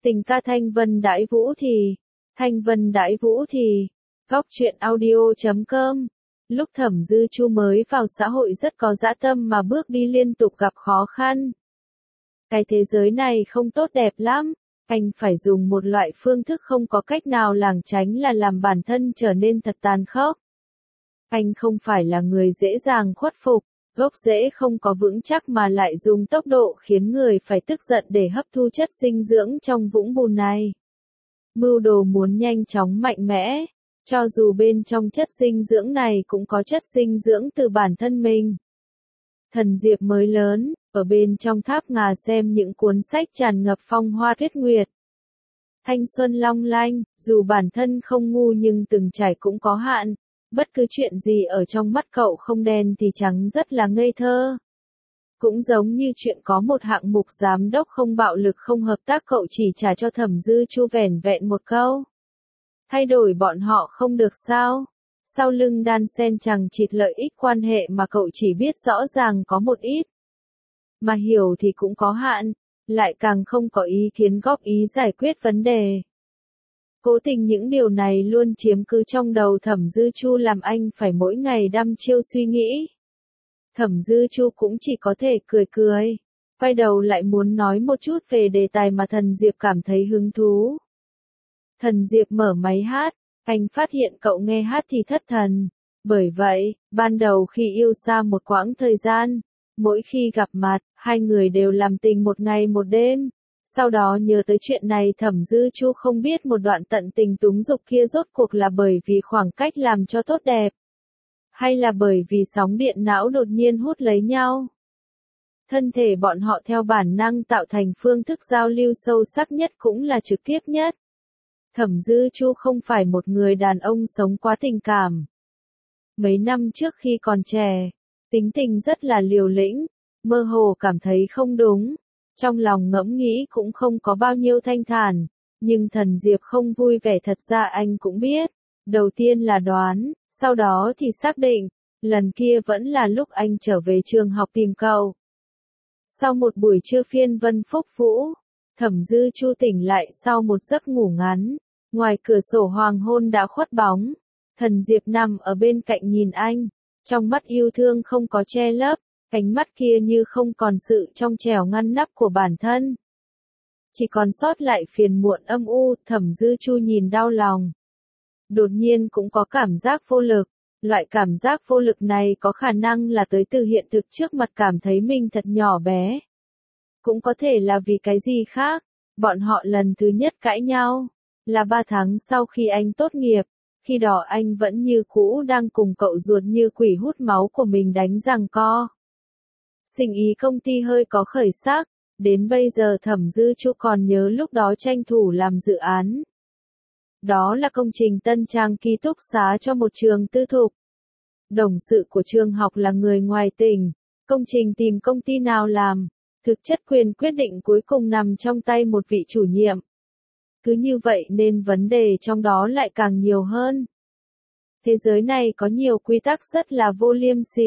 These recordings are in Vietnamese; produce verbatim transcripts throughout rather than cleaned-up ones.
Tình ca Thanh Vân Đãi Vũ thì, Thanh Vân Đãi Vũ thì, góc truyện audio chấm com. Lúc Thẩm Dư Chu mới vào xã hội rất có dã tâm mà bước đi liên tục gặp khó khăn. Cái thế giới này không tốt đẹp lắm, anh phải dùng một loại phương thức không có cách nào lảng tránh là làm bản thân trở nên thật tàn khốc. Anh không phải là người dễ dàng khuất phục, gốc rễ không có vững chắc mà lại dùng tốc độ khiến người phải tức giận để hấp thu chất dinh dưỡng trong vũng bùn này. Mưu đồ muốn nhanh chóng mạnh mẽ, cho dù bên trong chất dinh dưỡng này cũng có chất dinh dưỡng từ bản thân mình. Thần Diệp mới lớn, ở bên trong tháp ngà xem những cuốn sách tràn ngập phong hoa tuyết nguyệt. Thanh xuân long lanh, dù bản thân không ngu nhưng từng trải cũng có hạn. Bất cứ chuyện gì ở trong mắt cậu không đen thì trắng rất là ngây thơ. Cũng giống như chuyện có một hạng mục giám đốc không bạo lực không hợp tác cậu chỉ trả cho Thẩm Dư Chu vẻn vẹn một câu. Thay đổi bọn họ không được sao? Sau lưng đan xen chằng chịt lợi ích quan hệ mà cậu chỉ biết rõ ràng có một ít. Mà hiểu thì cũng có hạn, lại càng không có ý kiến góp ý giải quyết vấn đề. Cố tình những điều này luôn chiếm cứ trong đầu Thẩm Dư Chu làm anh phải mỗi ngày đăm chiêu suy nghĩ. Thẩm Dư Chu cũng chỉ có thể cười cười, quay đầu lại muốn nói một chút về đề tài mà Thần Diệp cảm thấy hứng thú. Thần Diệp mở máy hát, anh phát hiện cậu nghe hát thì thất thần. Bởi vậy, ban đầu khi yêu xa một quãng thời gian, mỗi khi gặp mặt, hai người đều làm tình một ngày một đêm. Sau đó nhớ tới chuyện này Thẩm Dư Chu không biết một đoạn tận tình túng dục kia rốt cuộc là bởi vì khoảng cách làm cho tốt đẹp, hay là bởi vì sóng điện não đột nhiên hút lấy nhau. Thân thể bọn họ theo bản năng tạo thành phương thức giao lưu sâu sắc nhất cũng là trực tiếp nhất. Thẩm Dư Chu không phải một người đàn ông sống quá tình cảm. Mấy năm trước khi còn trẻ, tính tình rất là liều lĩnh, mơ hồ cảm thấy không đúng. Trong lòng ngẫm nghĩ cũng không có bao nhiêu thanh thản, nhưng Thần Diệp không vui vẻ thật ra anh cũng biết. Đầu tiên là đoán, sau đó thì xác định, lần kia vẫn là lúc anh trở về trường học tìm cậu. Sau một buổi trưa phiên vân phúc vũ, Thẩm Dư Chu tỉnh lại sau một giấc ngủ ngắn, ngoài cửa sổ hoàng hôn đã khuất bóng. Thần Diệp nằm ở bên cạnh nhìn anh, trong mắt yêu thương không có che lấp. Ánh mắt kia như không còn sự trong trẻo ngăn nắp của bản thân. Chỉ còn sót lại phiền muộn âm u, Thẩm Dư Chu nhìn đau lòng. Đột nhiên cũng có cảm giác vô lực. Loại cảm giác vô lực này có khả năng là tới từ hiện thực trước mặt cảm thấy mình thật nhỏ bé. Cũng có thể là vì cái gì khác. Bọn họ lần thứ nhất cãi nhau, là ba tháng sau khi anh tốt nghiệp. Khi đó anh vẫn như cũ đang cùng cậu ruột như quỷ hút máu của mình đánh giằng co. Sinh ý công ty hơi có khởi sắc, đến bây giờ Thẩm Dư Chu còn nhớ lúc đó tranh thủ làm dự án. Đó là công trình tân trang ký túc xá cho một trường tư thục. Đồng sự của trường học là người ngoài tỉnh, công trình tìm công ty nào làm, thực chất quyền quyết định cuối cùng nằm trong tay một vị chủ nhiệm. Cứ như vậy nên vấn đề trong đó lại càng nhiều hơn. Thế giới này có nhiều quy tắc rất là vô liêm sỉ.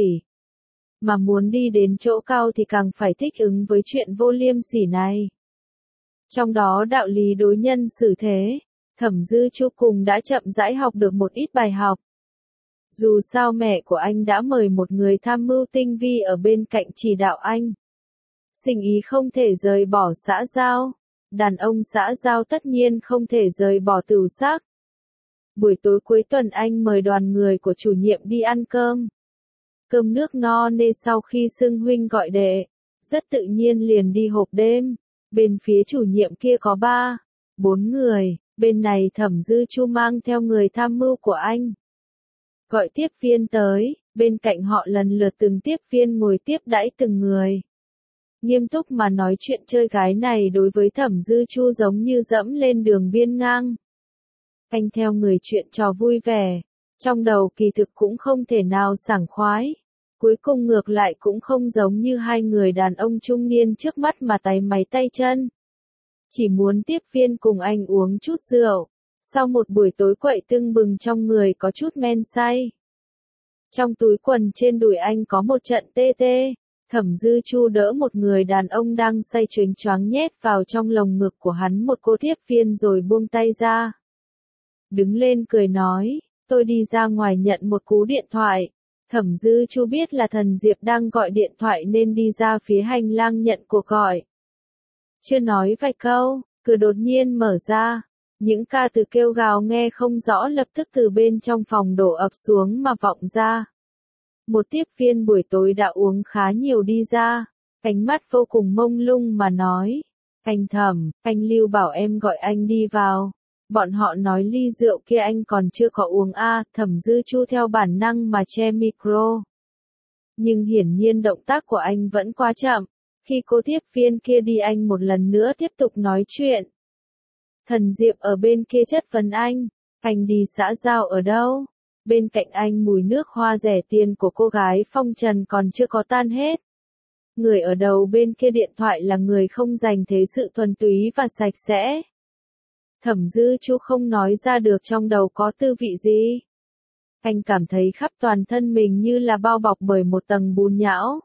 Mà muốn đi đến chỗ cao thì càng phải thích ứng với chuyện vô liêm sỉ này. Trong đó đạo lý đối nhân xử thế, Thẩm Dư Chu cùng đã chậm rãi học được một ít bài học. Dù sao mẹ của anh đã mời một người tham mưu tinh vi ở bên cạnh chỉ đạo anh. Sinh ý không thể rời bỏ xã giao, đàn ông xã giao tất nhiên không thể rời bỏ tửu sắc. Buổi tối cuối tuần anh mời đoàn người của chủ nhiệm đi ăn cơm. Cơm nước no nê sau khi xưng huynh gọi đệ, rất tự nhiên liền đi hộp đêm. Bên phía chủ nhiệm kia có ba, bốn người, bên này Thẩm Dư Chu mang theo người tham mưu của anh. Gọi tiếp viên tới, bên cạnh họ lần lượt từng tiếp viên ngồi tiếp đãi từng người. Nghiêm túc mà nói chuyện chơi gái này đối với Thẩm Dư Chu giống như dẫm lên đường biên ngang. Anh theo người chuyện trò vui vẻ. Trong đầu kỳ thực cũng không thể nào sảng khoái. Cuối cùng ngược lại cũng không giống như hai người đàn ông trung niên trước mắt mà tay máy tay chân. Chỉ muốn tiếp viên cùng anh uống chút rượu. Sau một buổi tối quậy tưng bừng trong người có chút men say. Trong túi quần trên đùi anh có một trận tê tê. Thẩm Dư Chu đỡ một người đàn ông đang say choáng choáng nhét vào trong lồng ngực của hắn một cô tiếp viên rồi buông tay ra. Đứng lên cười nói, tôi đi ra ngoài nhận một cú điện thoại. Thẩm Dư Chu biết là Thần Diệp đang gọi điện thoại nên đi ra phía hành lang nhận cuộc gọi. Chưa nói vài câu, cửa đột nhiên mở ra. Những ca từ kêu gào nghe không rõ lập tức từ bên trong phòng đổ ập xuống mà vọng ra. Một tiếp viên buổi tối đã uống khá nhiều đi ra, ánh mắt vô cùng mông lung mà nói. Anh Thẩm, anh Lưu bảo em gọi anh đi vào. Bọn họ nói ly rượu kia anh còn chưa có uống a. À, Thẩm Dư Chu theo bản năng mà che micro. Nhưng hiển nhiên động tác của anh vẫn quá chậm. Khi cô tiếp viên kia đi anh một lần nữa tiếp tục nói chuyện. Thần Diệp ở bên kia chất vấn anh, anh đi xã giao ở đâu? Bên cạnh anh mùi nước hoa rẻ tiền của cô gái phong trần còn chưa có tan hết. Người ở đầu bên kia điện thoại là người không dành thế sự thuần túy và sạch sẽ. Thẩm Dư Chu không nói ra được trong đầu có tư vị gì. Anh cảm thấy khắp toàn thân mình như là bao bọc bởi một tầng bùn nhão.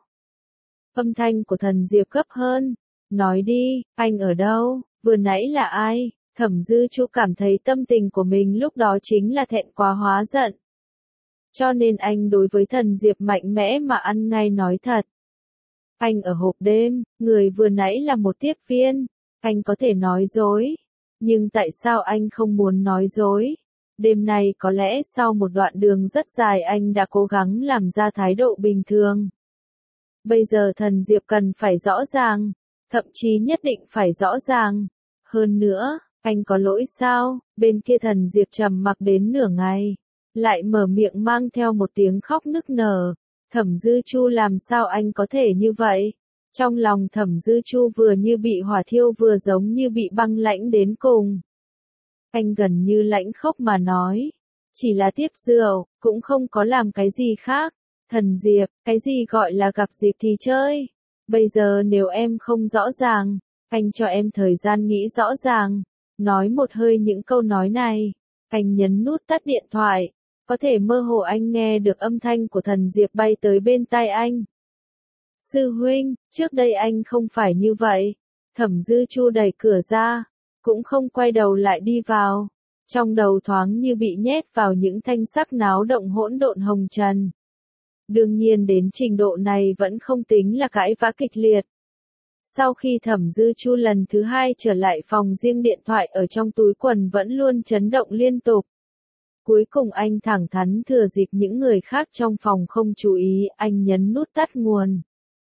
Âm thanh của Thần Diệp gấp hơn. Nói đi, anh ở đâu, vừa nãy là ai? Thẩm Dư Chu cảm thấy tâm tình của mình lúc đó chính là thẹn quá hóa giận. Cho nên anh đối với Thần Diệp mạnh mẽ mà ăn ngay nói thật. Anh ở hộp đêm, người vừa nãy là một tiếp viên. Anh có thể nói dối. Nhưng tại sao anh không muốn nói dối? Đêm nay có lẽ sau một đoạn đường rất dài anh đã cố gắng làm ra thái độ bình thường. Bây giờ Thần Diệp cần phải rõ ràng, thậm chí nhất định phải rõ ràng. Hơn nữa, anh có lỗi sao? Bên kia Thần Diệp trầm mặc đến nửa ngày, lại mở miệng mang theo một tiếng khóc nức nở. Thẩm Dư Chu làm sao anh có thể như vậy? Trong lòng Thẩm Dư Chu vừa như bị hỏa thiêu vừa giống như bị băng lãnh đến cùng. Anh gần như lãnh khốc mà nói, chỉ là tiếp rượu, cũng không có làm cái gì khác. Thần Diệp, cái gì gọi là gặp dịp thì chơi? Bây giờ nếu em không rõ ràng, anh cho em thời gian nghĩ rõ ràng. Nói một hơi những câu nói này, anh nhấn nút tắt điện thoại. Có thể mơ hồ anh nghe được âm thanh của Thần Diệp bay tới bên tai anh. Sư huynh, trước đây anh không phải như vậy. Thẩm Dư Chu đẩy cửa ra, cũng không quay đầu lại đi vào. Trong đầu thoáng như bị nhét vào những thanh sắc náo động hỗn độn hồng trần. Đương nhiên đến trình độ này vẫn không tính là cãi vã kịch liệt. Sau khi Thẩm Dư Chu lần thứ hai trở lại phòng riêng, điện thoại ở trong túi quần vẫn luôn chấn động liên tục. Cuối cùng anh thẳng thắn thừa dịp những người khác trong phòng không chú ý, anh nhấn nút tắt nguồn.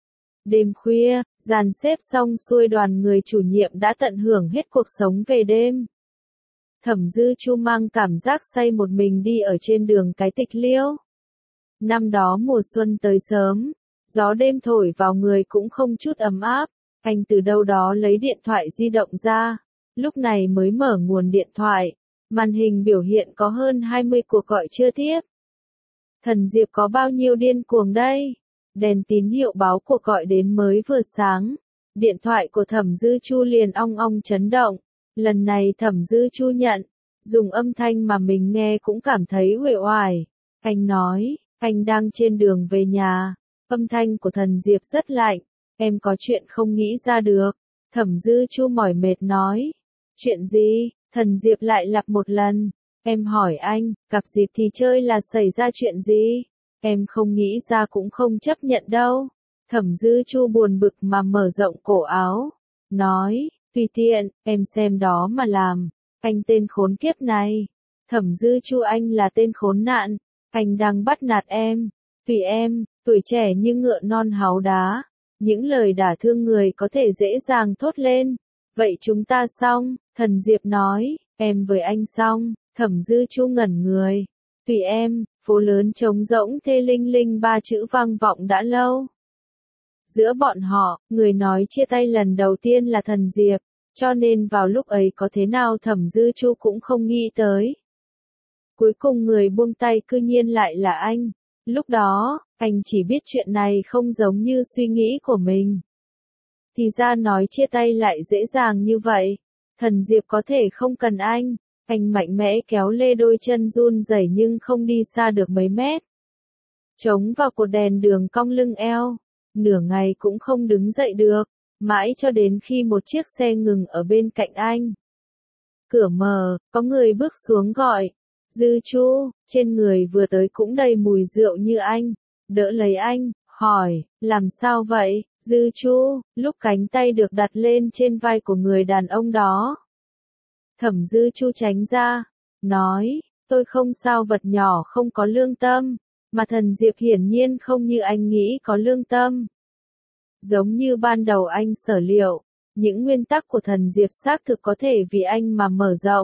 Đêm khuya, dàn xếp xong xuôi, đoàn người chủ nhiệm đã tận hưởng hết cuộc sống về đêm. Thẩm Dư Chu mang cảm giác say một mình đi ở trên đường cái tịch liêu. Năm đó mùa xuân tới sớm, gió đêm thổi vào người cũng không chút ấm áp. Anh từ đâu đó lấy điện thoại di động ra, lúc này mới mở nguồn điện thoại. Màn hình biểu hiện có hơn hai mươi cuộc gọi chưa tiếp. Thần Diệp có bao nhiêu điên cuồng đây? Đèn tín hiệu báo cuộc gọi đến mới vừa sáng. Điện thoại của Thẩm Dư Chu liền ong ong chấn động. Lần này Thẩm Dư Chu nhận, dùng âm thanh mà mình nghe cũng cảm thấy uể oải. Anh nói, anh đang trên đường về nhà. Âm thanh của Thần Diệp rất lạnh. Em có chuyện không nghĩ ra được. Thẩm Dư Chu mỏi mệt nói. Chuyện gì? Thần Diệp lại lặp một lần. Em hỏi anh, gặp dịp thì chơi là xảy ra chuyện gì? Em không nghĩ ra cũng không chấp nhận đâu. Thẩm Dư Chu buồn bực mà mở rộng cổ áo. Nói, tùy tiện, em xem đó mà làm. Anh tên khốn kiếp này. Thẩm Dư Chu, anh là tên khốn nạn. Anh đang bắt nạt em. Tùy em, tuổi trẻ như ngựa non háo đá. Những lời đả thương người có thể dễ dàng thốt lên. Vậy chúng ta xong, Thần Diệp nói, em với anh xong. Thẩm Dư Chu ngẩn người. Tùy em, phố lớn trống rỗng thê linh linh ba chữ vang vọng đã lâu. Giữa bọn họ, người nói chia tay lần đầu tiên là Thần Diệp, cho nên vào lúc ấy có thế nào Thẩm Dư Chu cũng không nghĩ tới. Cuối cùng người buông tay cư nhiên lại là anh. Lúc đó, anh chỉ biết chuyện này không giống như suy nghĩ của mình. Thì ra nói chia tay lại dễ dàng như vậy. Thần Diệp có thể không cần anh. Anh mạnh mẽ kéo lê đôi chân run rẩy nhưng không đi xa được mấy mét. Chống vào cột đèn đường cong lưng eo. nửa ngày cũng không đứng dậy được, mãi cho đến khi một chiếc xe ngừng ở bên cạnh anh. Cửa mở, có người bước xuống gọi, Dư Chu, trên người vừa tới cũng đầy mùi rượu như anh, đỡ lấy anh, hỏi, làm sao vậy, Dư Chu, lúc cánh tay được đặt lên trên vai của người đàn ông đó. Thẩm Dư Chu tránh ra, nói, tôi không sao, vật nhỏ không có lương tâm, mà Thần Diệp hiển nhiên không như anh nghĩ có lương tâm. Giống như ban đầu anh sở liệu, những nguyên tắc của Thần Diệp xác thực có thể vì anh mà mở rộng.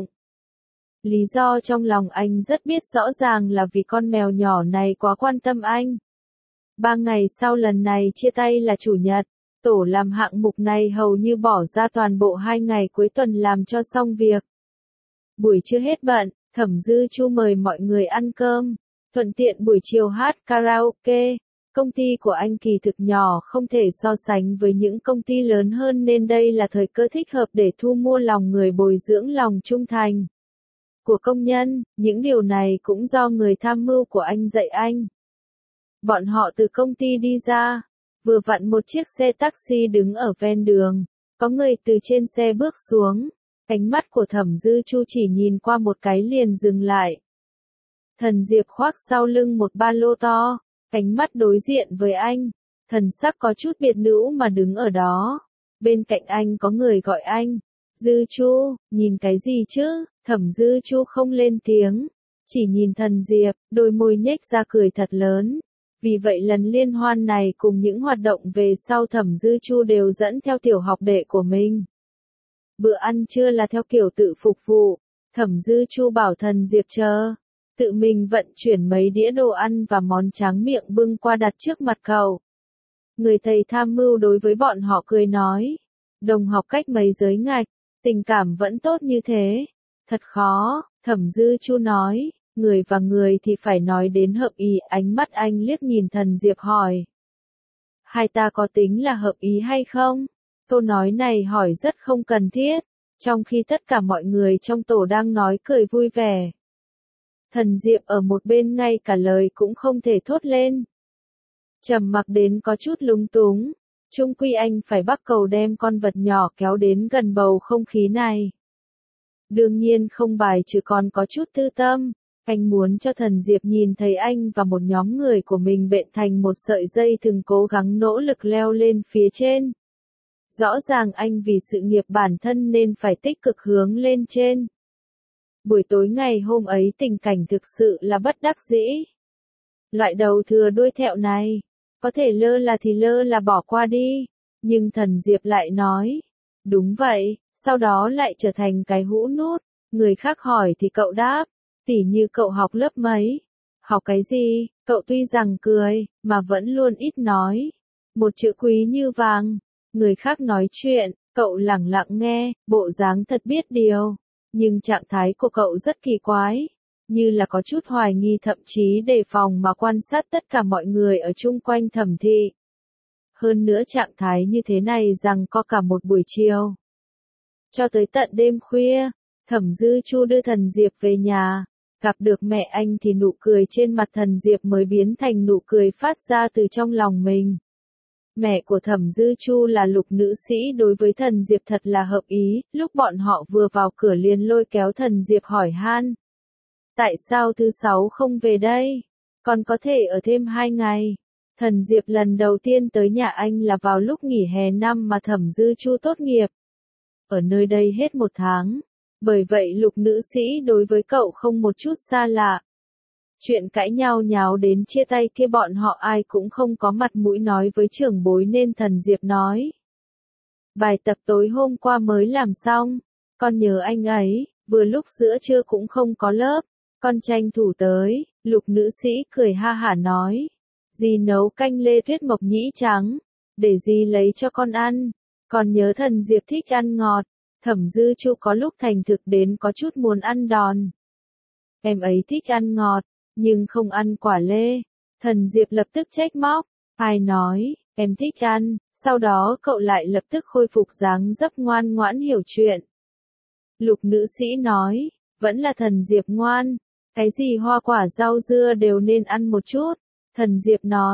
Lý do trong lòng anh rất biết rõ ràng là vì con mèo nhỏ này quá quan tâm anh. Ba ngày sau lần này chia tay là chủ nhật, tổ làm hạng mục này hầu như bỏ ra toàn bộ hai ngày cuối tuần làm cho xong việc. Buổi trưa hết bận, Thẩm Dư Chu mời mọi người ăn cơm, thuận tiện buổi chiều hát karaoke. Công ty của anh kỳ thực nhỏ không thể so sánh với những công ty lớn hơn nên đây là thời cơ thích hợp để thu mua lòng người, bồi dưỡng lòng trung thành của công nhân. Những điều này cũng do người tham mưu của anh dạy anh. Bọn họ từ công ty đi ra, vừa vặn một chiếc xe taxi đứng ở ven đường, có người từ trên xe bước xuống, ánh mắt của Thẩm Dư Chu chỉ nhìn qua một cái liền dừng lại. Thần Diệp khoác sau lưng một ba lô to, ánh mắt đối diện với anh, thần sắc có chút biệt nữ mà đứng ở đó. Bên cạnh anh có người gọi anh, Dư Chu, nhìn cái gì chứ? Thẩm Dư Chu không lên tiếng, chỉ nhìn Thần Diệp, đôi môi nhếch ra cười thật lớn. Vì vậy lần liên hoan này cùng những hoạt động về sau Thẩm Dư Chu đều dẫn theo tiểu học đệ của mình. Bữa ăn trưa là theo kiểu tự phục vụ, Thẩm Dư Chu bảo Thần Diệp chờ, tự mình vận chuyển mấy đĩa đồ ăn và món tráng miệng bưng qua đặt trước mặt cậu. Người thầy tham mưu đối với bọn họ cười nói, đồng học cách mấy giới ngạch, tình cảm vẫn tốt như thế, thật khó. Thẩm Dư Chu nói, người và người thì phải nói đến hợp ý. Ánh mắt anh liếc nhìn Thần Diệp hỏi, hai ta có tính là hợp ý hay không? Câu nói này hỏi rất không cần thiết, trong khi tất cả mọi người trong tổ đang nói cười vui vẻ. Thần Diệp ở một bên ngay cả lời cũng không thể thốt lên. Trầm mặc đến có chút lúng túng, chung quy anh phải bắt cầu đem con vật nhỏ kéo đến gần bầu không khí này. Đương nhiên không bài trừ còn có chút tư tâm, anh muốn cho Thần Diệp nhìn thấy anh và một nhóm người của mình bện thành một sợi dây thừng cố gắng nỗ lực leo lên phía trên. Rõ ràng anh vì sự nghiệp bản thân nên phải tích cực hướng lên trên. Buổi tối ngày hôm ấy tình cảnh thực sự là bất đắc dĩ. Loại đầu thừa đuôi thẹo này, có thể lơ là thì lơ là bỏ qua đi, nhưng Thần Diệp lại nói, đúng vậy, sau đó lại trở thành cái hũ nút, người khác hỏi thì cậu đáp, tỉ như cậu học lớp mấy, học cái gì, cậu tuy rằng cười, mà vẫn luôn ít nói, một chữ quý như vàng, người khác nói chuyện, cậu lẳng lặng nghe, bộ dáng thật biết điều. Nhưng trạng thái của cậu rất kỳ quái, như là có chút hoài nghi thậm chí đề phòng mà quan sát tất cả mọi người ở chung quanh Thẩm thị. Hơn nữa trạng thái như thế này rằng có cả một buổi chiều. Cho tới tận đêm khuya, Thẩm Dư Chu đưa Thần Diệp về nhà, gặp được mẹ anh thì nụ cười trên mặt Thần Diệp mới biến thành nụ cười phát ra từ trong lòng mình. Mẹ của Thẩm Dư Chu là Lục nữ sĩ, đối với Thần Diệp thật là hợp ý, lúc bọn họ vừa vào cửa liền lôi kéo Thần Diệp hỏi han. Tại sao thứ sáu không về đây? Còn có thể ở thêm hai ngày. Thần Diệp lần đầu tiên tới nhà anh là vào lúc nghỉ hè năm mà Thẩm Dư Chu tốt nghiệp. Ở nơi đây hết một tháng. Bởi vậy Lục nữ sĩ đối với cậu không một chút xa lạ. Chuyện cãi nhau nháo đến chia tay kia bọn họ ai cũng không có mặt mũi nói với trưởng bối nên Thần Diệp nói. Bài tập tối hôm qua mới làm xong, con nhớ anh ấy, vừa lúc giữa trưa cũng không có lớp, con tranh thủ tới. Lục nữ sĩ cười ha hả nói, dì nấu canh lê tuyết mộc nhĩ trắng, để dì lấy cho con ăn, còn nhớ Thần Diệp thích ăn ngọt. Thẩm Dư Chu có lúc thành thực đến có chút muốn ăn đòn. Em ấy thích ăn ngọt, nhưng không ăn quả lê. Thần Diệp lập tức trách móc, ai nói, em thích ăn, sau đó cậu lại lập tức khôi phục dáng dấp ngoan ngoãn hiểu chuyện. Lục nữ sĩ nói, vẫn là Thần Diệp ngoan, cái gì hoa quả rau dưa đều nên ăn một chút. Thần Diệp nói,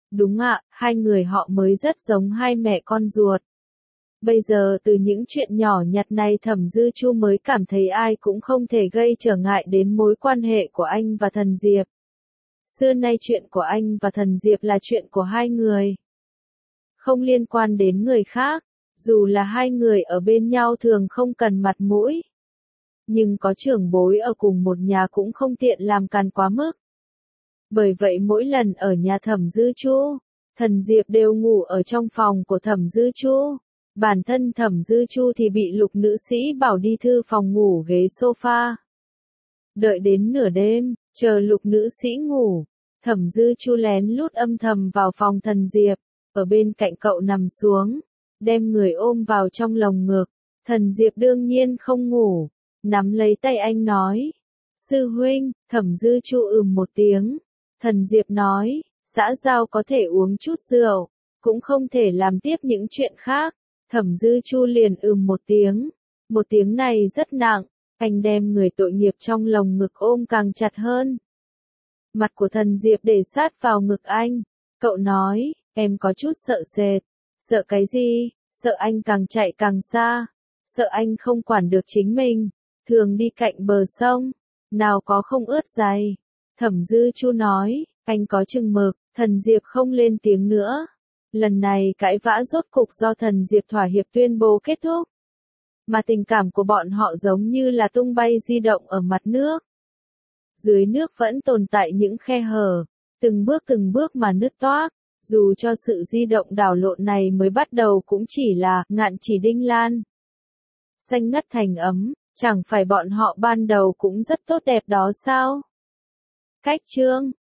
Đúng ạ, hai người họ mới rất giống hai mẹ con ruột. Bây giờ từ những chuyện nhỏ nhặt này Thẩm Dư Chu mới cảm thấy ai cũng không thể gây trở ngại đến mối quan hệ của anh và Thần Diệp. Xưa nay chuyện của anh và Thần Diệp là chuyện của hai người. Không liên quan đến người khác, dù là hai người ở bên nhau thường không cần mặt mũi. Nhưng có trưởng bối ở cùng một nhà cũng không tiện làm càn quá mức. Bởi vậy mỗi lần ở nhà Thẩm Dư Chu, Thần Diệp đều ngủ ở trong phòng của Thẩm Dư Chu. Bản thân Thẩm Dư Chu thì bị Lục nữ sĩ bảo đi thư phòng ngủ ghế sofa. Đợi đến nửa đêm, chờ Lục nữ sĩ ngủ, Thẩm Dư Chu lén lút âm thầm vào phòng Thần Diệp, ở bên cạnh cậu nằm xuống, đem người ôm vào trong lồng ngực. Thần Diệp đương nhiên không ngủ, nắm lấy tay anh nói: "Sư huynh." Thẩm Dư Chu ừm một tiếng. Thần Diệp nói: "Xã giao có thể uống chút rượu, cũng không thể làm tiếp những chuyện khác." Thẩm Dư Chu liền ừm một tiếng. Một tiếng này rất nặng, anh đem người tội nghiệp trong lồng ngực ôm càng chặt hơn. Mặt của Thần Diệp để sát vào ngực anh. Cậu nói: "Em có chút sợ sệt." "Sợ cái gì?" "Sợ anh càng chạy càng xa. Sợ anh không quản được chính mình. Thường đi cạnh bờ sông, nào có không ướt giày." Thẩm Dư Chu nói: "Anh có chừng mực." Thần Diệp không lên tiếng nữa. Lần này cãi vã rốt cục do Thần Diệp thỏa hiệp tuyên bố kết thúc. Mà tình cảm của bọn họ giống như là tung bay di động ở mặt nước. Dưới nước vẫn tồn tại những khe hở, từng bước từng bước mà nứt toác. Dù cho sự di động đảo lộn này mới bắt đầu cũng chỉ là ngạn chỉ đinh lan. Xanh ngắt thành ấm, chẳng phải bọn họ ban đầu cũng rất tốt đẹp đó sao? Cách chương